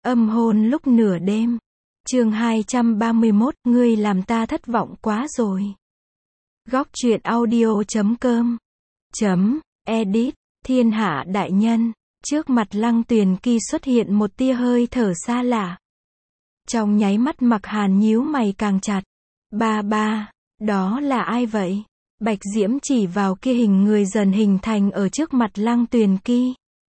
Âm hôn lúc nửa đêm. Chương 231, ngươi làm ta thất vọng quá rồi. Góc truyện audio.com edit. Thiên hạ đại nhân. Trước mặt Lăng Tuyền Kỳ xuất hiện một tia hơi thở xa lạ. Trong nháy mắt Mặc Hàn nhíu mày càng chặt. Ba, đó là ai vậy? Bạch Diễm chỉ vào kia hình người dần hình thành ở trước mặt Lăng Tuyền Kỳ.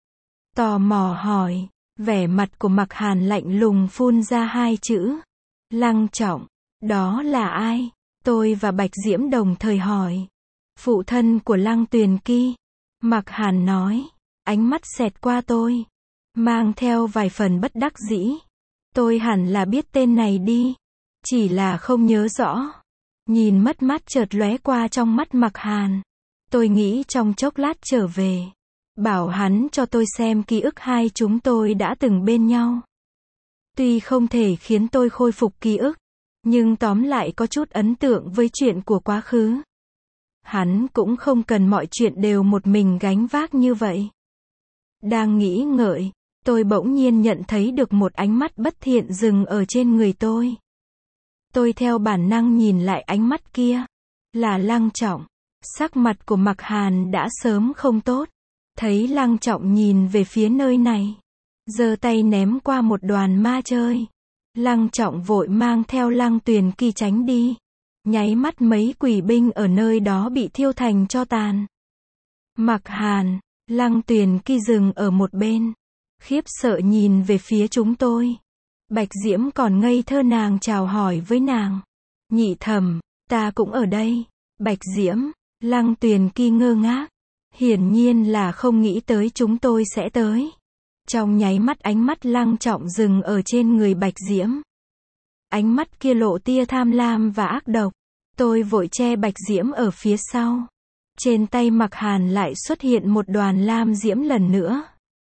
Tò mò hỏi. Vẻ mặt của Mặc Hàn lạnh lùng phun ra hai chữ. Lăng Trọng. Đó là ai? Tôi và Bạch Diễm đồng thời hỏi. Phụ thân của Lăng Tuyền Kỳ. Mặc Hàn nói. Ánh mắt xẹt qua tôi. Mang theo vài phần bất đắc dĩ. Tôi hẳn là biết tên này đi. Chỉ là không nhớ rõ. Nhìn mất mát chợt lóe qua trong mắt Mặc Hàn. Tôi nghĩ trong chốc lát trở về. Bảo hắn cho tôi xem ký ức hai chúng tôi đã từng bên nhau. Tuy không thể khiến tôi khôi phục ký ức, nhưng tóm lại có chút ấn tượng với chuyện của quá khứ. Hắn cũng không cần mọi chuyện đều một mình gánh vác như vậy. Đang nghĩ ngợi, tôi bỗng nhiên nhận thấy được một ánh mắt bất thiện dừng ở trên người tôi. Tôi theo bản năng nhìn lại ánh mắt kia. Là Lăng Trọng. Sắc mặt của Mặc Hàn đã sớm không tốt. Thấy Lăng Trọng nhìn về phía nơi này. Giơ tay ném qua một đoàn ma chơi. Lăng Trọng vội mang theo Lăng Tuyền Kỳ tránh đi. Nháy mắt mấy quỷ binh ở nơi đó bị thiêu thành tro tàn. Mặc Hàn, Lăng Tuyền Kỳ dừng ở một bên. Khiếp sợ nhìn về phía chúng tôi. Bạch Diễm còn ngây thơ nàng chào hỏi với nàng. Nhị thẩm, ta cũng ở đây. Bạch Diễm, Lăng Tuyền Kỳ ngơ ngác. Hiển nhiên là không nghĩ tới chúng tôi sẽ tới. Trong nháy mắt ánh mắt Lăng Trọng dừng ở trên người Bạch Diễm. Ánh mắt kia lộ tia tham lam và ác độc. Tôi vội che Bạch Diễm ở phía sau. Trên tay Mặc Hàn lại xuất hiện một đoàn lam diễm lần nữa.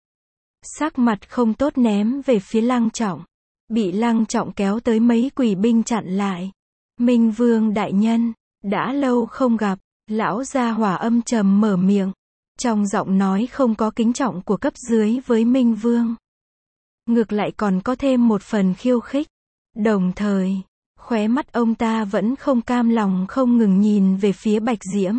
Sắc mặt không tốt ném về phía Lăng Trọng. Bị Lăng Trọng kéo tới mấy quỷ binh chặn lại. Minh Vương đại nhân, đã lâu không gặp. Lão gia hỏa âm trầm mở miệng. Trong giọng nói không có kính trọng của cấp dưới với Minh Vương. Ngược lại còn có thêm một phần khiêu khích. Đồng thời, khóe mắt ông ta vẫn không cam lòng không ngừng nhìn về phía Bạch Diễm.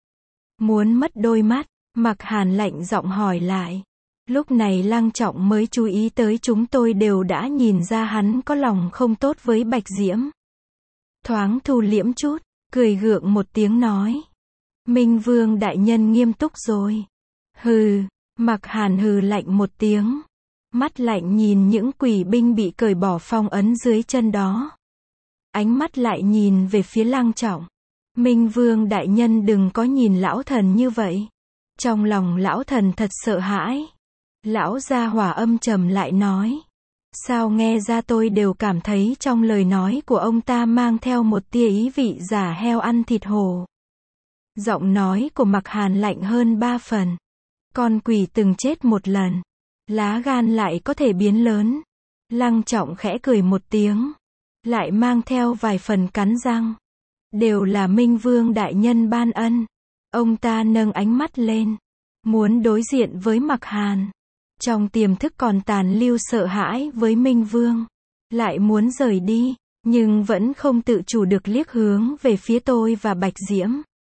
Muốn mất đôi mắt, Mặc Hàn lạnh giọng hỏi lại. Lúc này Lăng Trọng mới chú ý tới chúng tôi đều đã nhìn ra hắn có lòng không tốt với Bạch Diễm. Thoáng thu liễm chút, cười gượng một tiếng nói. Minh Vương đại nhân nghiêm túc rồi. Hừ, Mặc Hàn hừ lạnh một tiếng. Mắt lạnh nhìn những quỷ binh bị cởi bỏ phong ấn dưới chân đó. Ánh mắt lại nhìn về phía Lăng Trọng. Minh Vương đại nhân đừng có nhìn lão thần như vậy. Trong lòng lão thần thật sợ hãi. Lão gia hỏa âm trầm lại nói. Sao nghe ra tôi đều cảm thấy trong lời nói của ông ta mang theo một tia ý vị giả heo ăn thịt hổ. Giọng nói của Mặc Hàn lạnh hơn 3 phần. Con quỷ từng chết một lần. Lá gan lại có thể biến lớn. Lăng Trọng khẽ cười một tiếng. Lại mang theo vài phần cắn răng. Đều là Minh Vương đại nhân ban ân. Ông ta nâng ánh mắt lên. Muốn đối diện với Mặc Hàn. Trong tiềm thức còn tàn lưu sợ hãi với Minh Vương. Lại muốn rời đi. Nhưng vẫn không tự chủ được liếc hướng về phía tôi và Bạch Diễm.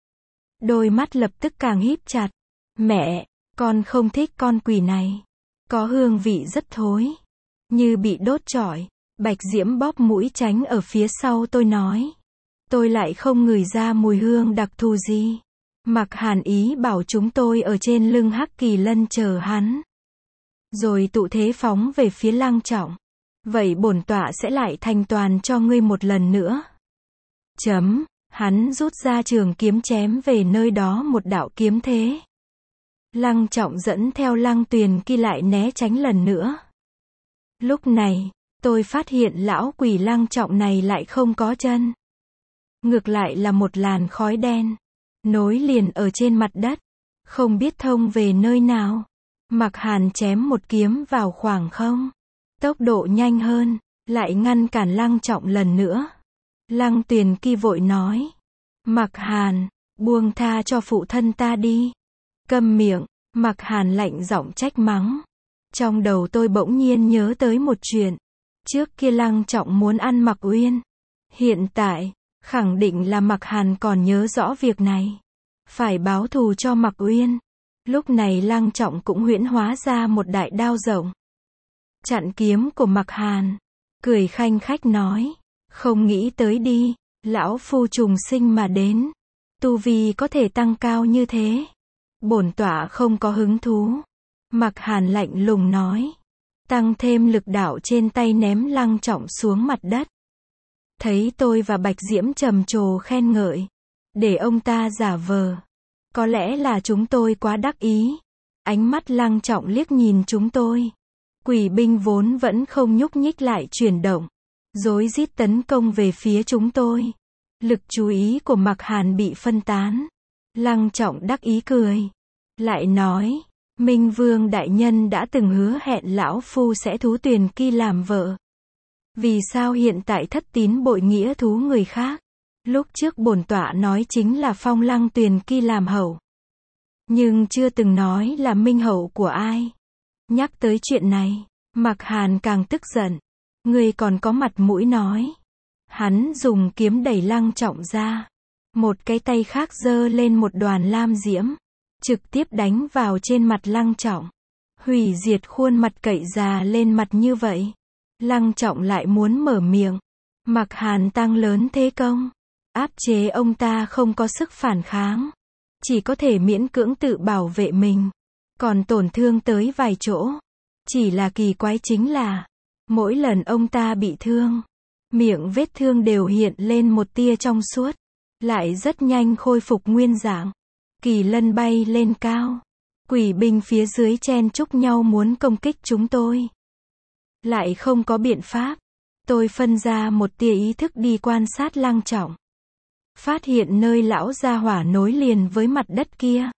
Đôi mắt lập tức càng híp chặt. Mẹ, con không thích con quỷ này. Có hương vị rất thối. Như bị đốt trọi. Bạch Diễm bóp mũi tránh ở phía sau tôi nói. Tôi lại không ngửi ra mùi hương đặc thù gì. Mặc Hàn ý bảo chúng tôi ở trên lưng Hắc Kỳ Lân chờ hắn. Rồi tụ thế phóng về phía Lăng Trọng. Vậy bổn tọa sẽ lại thành toàn cho ngươi một lần nữa. Hắn rút ra trường kiếm chém về nơi đó một đạo kiếm thế. Lăng Trọng dẫn theo Lăng Tuyền Kỳ lại né tránh lần nữa. Lúc này, tôi phát hiện lão quỷ Lăng Trọng này lại không có chân. Ngược lại là một làn khói đen. Nối liền ở trên mặt đất. Không biết thông về nơi nào. Mặc Hàn chém một kiếm vào khoảng không. Tốc độ nhanh hơn. Lại ngăn cản Lăng Trọng lần nữa. Lăng Tuyền Kỳ vội nói. Mặc Hàn, buông tha cho phụ thân ta đi. Câm miệng, Mặc Hàn lạnh giọng trách mắng. Trong đầu tôi bỗng nhiên nhớ tới một chuyện. Trước kia Lăng Trọng muốn ăn Mạc Uyên. Hiện tại, khẳng định là Mạc Hàn còn nhớ rõ việc này. Phải báo thù cho Mạc Uyên. Lúc này Lăng Trọng cũng huyễn hóa ra một đại đao rộng. Chặn kiếm của Mạc Hàn. Cười khanh khách nói. Không nghĩ tới đi, lão phu trùng sinh mà đến. Tu vi có thể tăng cao như thế. Bổn tọa không có hứng thú. Mạc Hàn lạnh lùng nói. Tăng thêm lực đạo trên tay ném Lăng Trọng xuống mặt đất. Thấy tôi và Bạch Diễm trầm trồ khen ngợi. Để ông ta giả vờ. Có lẽ là chúng tôi quá đắc ý. Ánh mắt Lăng Trọng liếc nhìn chúng tôi. Quỷ binh vốn vẫn không nhúc nhích lại chuyển động. Rối rít tấn công về phía chúng tôi. Lực chú ý của Mạc Hàn bị phân tán. Lăng Trọng đắc ý cười. Lại nói. Minh Vương đại nhân đã từng hứa hẹn lão phu sẽ thú Tuyền Ki làm vợ. Vì sao hiện tại thất tín bội nghĩa thú người khác? Lúc trước bổn tọa nói chính là phong Lăng Tuyền Ki làm hậu. Nhưng chưa từng nói là minh hậu của ai. Nhắc tới chuyện này, Mạc Hàn càng tức giận. Người còn có mặt mũi nói. Hắn dùng kiếm đẩy Lăng Trọng ra. Một cái tay khác giơ lên một đoàn lam diễm. Trực tiếp đánh vào trên mặt Lăng Trọng. Hủy diệt khuôn mặt cậy già lên mặt như vậy. Lăng Trọng lại muốn mở miệng. Mạc Hàn tăng lớn thế công. Áp chế ông ta không có sức phản kháng. Chỉ có thể miễn cưỡng tự bảo vệ mình. Còn tổn thương tới vài chỗ. Chỉ là kỳ quái chính là. Mỗi lần ông ta bị thương. Miệng vết thương đều hiện lên một tia trong suốt. Lại rất nhanh khôi phục nguyên dạng. Kỳ lân bay lên cao. Quỷ binh phía dưới chen chúc nhau muốn công kích chúng tôi. Lại không có biện pháp. Tôi phân ra một tia ý thức đi quan sát Lăng Trọng. Phát hiện nơi lão gia hỏa nối liền với mặt đất kia.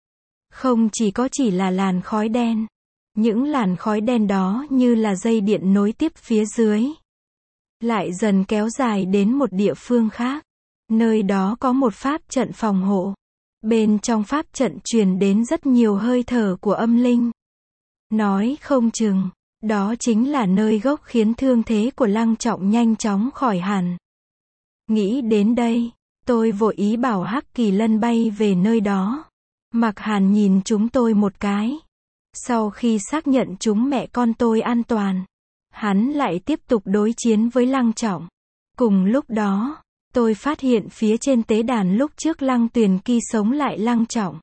Không chỉ là làn khói đen. Những làn khói đen đó như là dây điện nối tiếp phía dưới. Lại dần kéo dài đến một địa phương khác. Nơi đó có một pháp trận phòng hộ. Bên trong pháp trận truyền đến rất nhiều hơi thở của âm linh. Nói không chừng, đó chính là nơi gốc khiến thương thế của Lăng Trọng nhanh chóng khỏi hẳn. Nghĩ đến đây, tôi vội ý bảo Hắc Kỳ Lân bay về nơi đó. Mạc Hàn nhìn chúng tôi một cái. Sau khi xác nhận chúng mẹ con tôi an toàn, hắn lại tiếp tục đối chiến với Lăng Trọng. Cùng lúc đó, tôi phát hiện phía trên tế đàn lúc trước Lăng Tuyền Ki sống lại Lăng Trọng.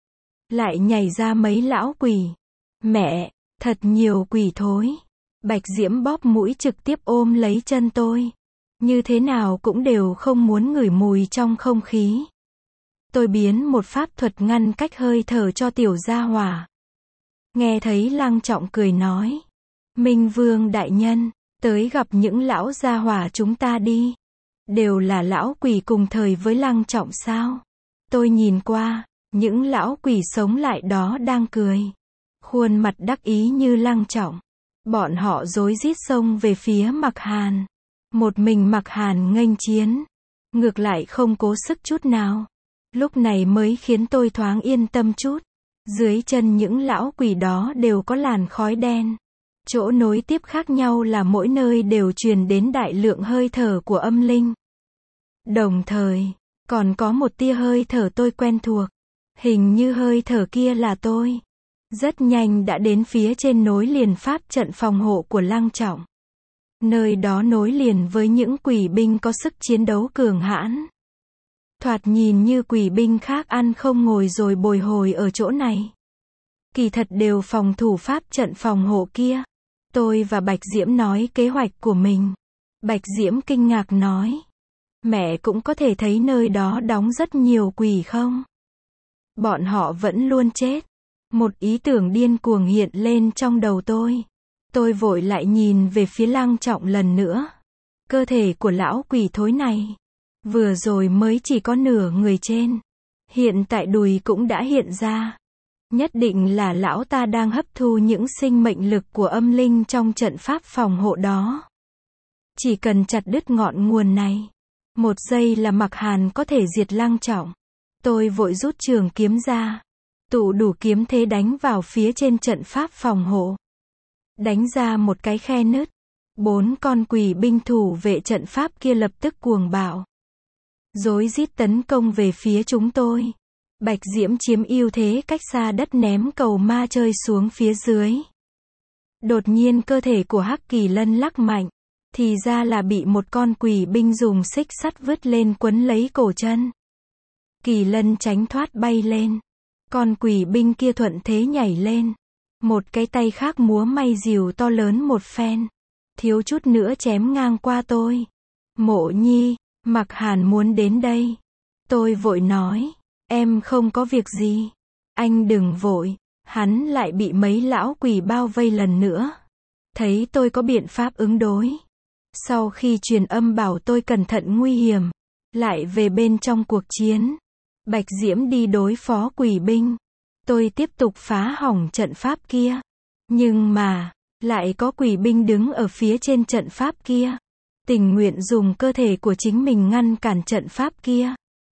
Lại nhảy ra mấy lão quỷ. Mẹ, thật nhiều quỷ thối. Bạch Diễm bóp mũi trực tiếp ôm lấy chân tôi. Như thế nào cũng đều không muốn ngửi mùi trong không khí. Tôi biến một pháp thuật ngăn cách hơi thở cho tiểu gia hỏa. Nghe thấy Lăng Trọng cười nói. Minh Vương đại nhân, tới gặp những lão gia hỏa chúng ta đi. Đều là lão quỷ cùng thời với Lăng Trọng sao? Tôi nhìn qua, những lão quỷ sống lại đó đang cười. Khuôn mặt đắc ý như Lăng Trọng. Bọn họ rối rít xông về phía Mạc Hàn. Một mình Mạc Hàn nghênh chiến. Ngược lại không cố sức chút nào. Lúc này mới khiến tôi thoáng yên tâm chút. Dưới chân những lão quỷ đó đều có làn khói đen. Chỗ nối tiếp khác nhau là mỗi nơi đều truyền đến đại lượng hơi thở của âm linh. Đồng thời, còn có một tia hơi thở tôi quen thuộc. Hình như hơi thở kia là tôi. Rất nhanh đã đến phía trên nối liền pháp trận phòng hộ của Lăng Trọng. Nơi đó nối liền với những quỷ binh có sức chiến đấu cường hãn. Thoạt nhìn như quỷ binh khác ăn không ngồi rồi bồi hồi ở chỗ này. Kỳ thật đều phòng thủ pháp trận phòng hộ kia. Tôi và Bạch Diễm nói kế hoạch của mình. Bạch Diễm kinh ngạc nói. Mẹ cũng có thể thấy nơi đó đóng rất nhiều quỷ không? Bọn họ vẫn luôn chết. Một ý tưởng điên cuồng hiện lên trong đầu tôi. Tôi vội lại nhìn về phía Lăng Trọng lần nữa. Cơ thể của lão quỷ thối này. Vừa rồi mới chỉ có nửa người trên. Hiện tại đùi cũng đã hiện ra. Nhất định là lão ta đang hấp thu những sinh mệnh lực của âm linh trong trận pháp phòng hộ đó. Chỉ cần chặt đứt ngọn nguồn này. Một giây là Mạc Hàn có thể diệt Lăng Trọng. Tôi vội rút trường kiếm ra. Tụ đủ kiếm thế đánh vào phía trên trận pháp phòng hộ. đánh ra một cái khe nứt. 4 con quỷ binh thủ vệ trận pháp kia lập tức cuồng bạo, rối rít tấn công về phía chúng tôi. Bạch Diễm chiếm ưu thế cách xa đất ném cầu ma chơi xuống phía dưới. Đột nhiên cơ thể của Hắc Kỳ Lân lắc mạnh, thì ra là bị một con quỷ binh dùng xích sắt vứt lên quấn lấy cổ chân. Kỳ Lân tránh thoát bay lên. Con quỷ binh kia thuận thế nhảy lên. Một cái tay khác múa may rìu to lớn một phen, thiếu chút nữa chém ngang qua tôi. Mộ Nhi, Mặc Hàn muốn đến đây. Tôi vội nói, em không có việc gì. Anh đừng vội. Hắn lại bị mấy lão quỷ bao vây lần nữa. Thấy tôi có biện pháp ứng đối, sau khi truyền âm bảo tôi cẩn thận nguy hiểm, lại về bên trong cuộc chiến. Bạch Diễm đi đối phó quỷ binh. Tôi tiếp tục phá hỏng trận pháp kia. Nhưng mà, lại có quỷ binh đứng ở phía trên trận pháp kia, tình nguyện dùng cơ thể của chính mình ngăn cản trận pháp kia,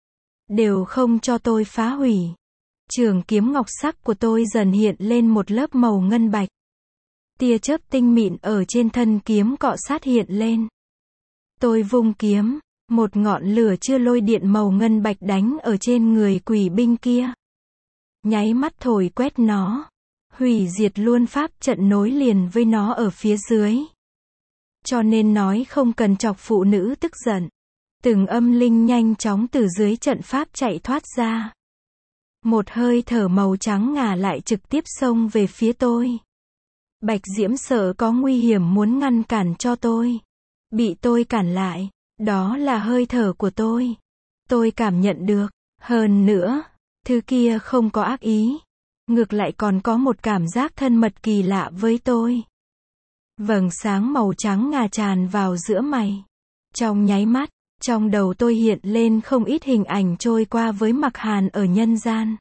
đều không cho tôi phá hủy. Trường kiếm ngọc sắc của tôi dần hiện lên một lớp màu ngân bạch. Tia chớp tinh mịn ở trên thân kiếm cọ sát hiện lên. Tôi vung kiếm, một ngọn lửa chưa lôi điện màu ngân bạch đánh ở trên người quỷ binh kia. Nháy mắt thổi quét nó, hủy diệt luôn pháp trận nối liền với nó ở phía dưới. Cho nên nói không cần chọc phụ nữ tức giận. Từng âm linh nhanh chóng từ dưới trận pháp chạy thoát ra. Một hơi thở màu trắng ngà lại trực tiếp xông về phía tôi. Bạch Diễm sợ có nguy hiểm muốn ngăn cản cho tôi. Bị tôi cản lại. Đó là hơi thở của tôi. Tôi cảm nhận được. Hơn nữa, thứ kia không có ác ý. Ngược lại còn có một cảm giác thân mật kỳ lạ với tôi. Vầng sáng màu trắng ngà tràn vào giữa mày. Trong nháy mắt, trong đầu tôi hiện lên không ít hình ảnh trôi qua với Mặc Hàn ở nhân gian.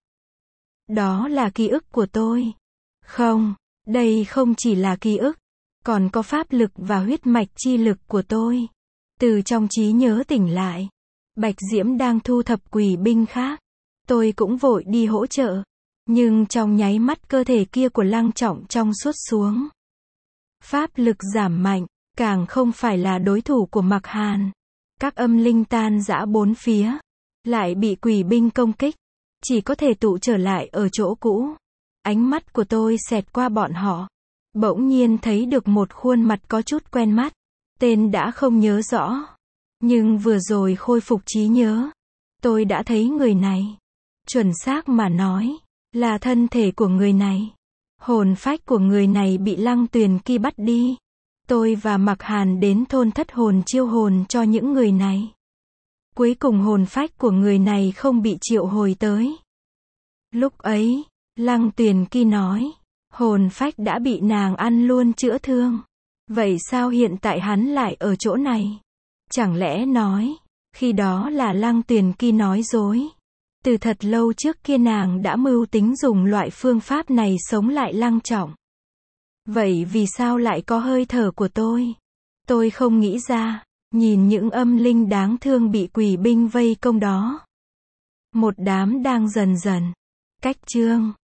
Đó là ký ức của tôi. Không, đây không chỉ là ký ức, còn có pháp lực và huyết mạch chi lực của tôi. Từ trong trí nhớ tỉnh lại, Bạch Diễm đang thu thập quỷ binh khác. Tôi cũng vội đi hỗ trợ. Nhưng trong nháy mắt cơ thể kia của Lăng Trọng trong suốt xuống. Pháp lực giảm mạnh, càng không phải là đối thủ của Mặc Hàn. Các âm linh tan rã bốn phía, lại bị quỷ binh công kích, chỉ có thể tụ trở lại ở chỗ cũ. Ánh mắt của tôi xẹt qua bọn họ, bỗng nhiên thấy được một khuôn mặt có chút quen mắt, tên đã không nhớ rõ, nhưng vừa rồi khôi phục trí nhớ, tôi đã thấy người này. Chuẩn xác mà nói, là thân thể của người này. Hồn phách của người này bị Lăng Tuyền Kỳ bắt đi. Tôi và Mặc Hàn đến thôn thất hồn chiêu hồn cho những người này. Cuối cùng hồn phách của người này không bị triệu hồi tới. Lúc ấy, Lăng Tuyền Kỳ nói, hồn phách đã bị nàng ăn luôn chữa thương. Vậy sao hiện tại hắn lại ở chỗ này? Chẳng lẽ nói, khi đó là Lăng Tuyền Kỳ nói dối. Từ thật lâu trước kia nàng đã mưu tính dùng loại phương pháp này sống lại Lăng Trọng. Vậy vì sao lại có hơi thở của tôi? Tôi không nghĩ ra, nhìn những âm linh đáng thương bị quỷ binh vây công đó. Một đám đang dần dần cách chương.